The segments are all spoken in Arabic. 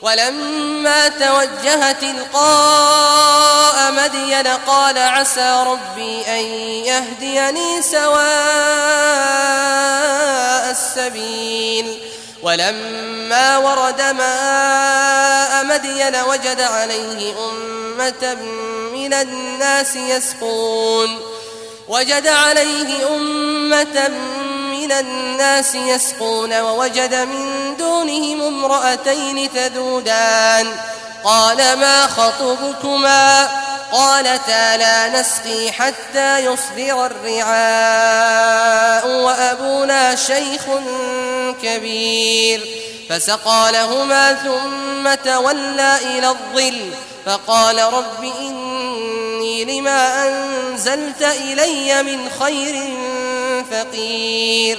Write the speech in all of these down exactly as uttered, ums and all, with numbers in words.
ولما توجه تلقاء مدين قال عسى ربي أن يهديني سواء السبيل ولما ورد ماء مدين وجد عليه أمة من الناس يسقون وجد عليه أمة من الناس يسقون ووجد من دونهم امرأتين تذودان قال ما خطبكما قالتا لا نسقي حتى يصدر الرعاء وأبونا شيخ كبير فسقى لهما ثم تولى إلى الظل فقال رب إني لما أنزلت إلي من خير فقير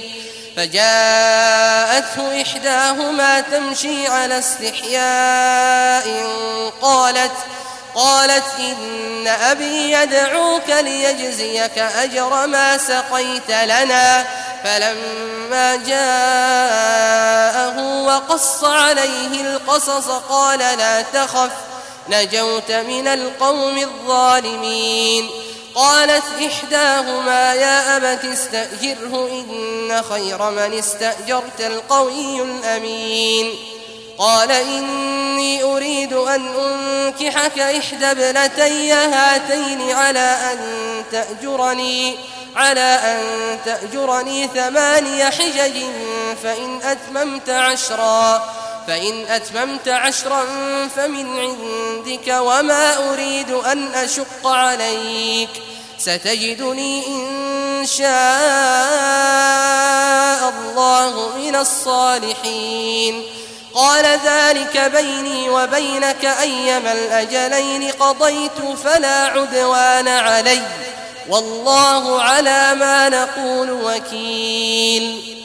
فجاءته إحداهما تمشي على استحياء قالت قالت إن أبي يدعوك ليجزيك أجر ما سقيت لنا فلما جاءه وقص عليه القصص قال لا تخف نجوت من القوم الظالمين قالت إحداهما يا أبت استأجره إن خير من استأجرت القوي الأمين قال إني أريد أن أنكحك إحدى ابنتي هاتين على أن تأجرني على أن تأجرني ثماني حجج فإن أتممت عشرا فإن أتممت عشرا فمن عندك وما أريد أن أشق عليك ستجدني إن شاء الله من الصالحين قال ذلك بيني وبينك أيما الأجلين قضيت فلا عدوان علي والله على ما نقول وكيل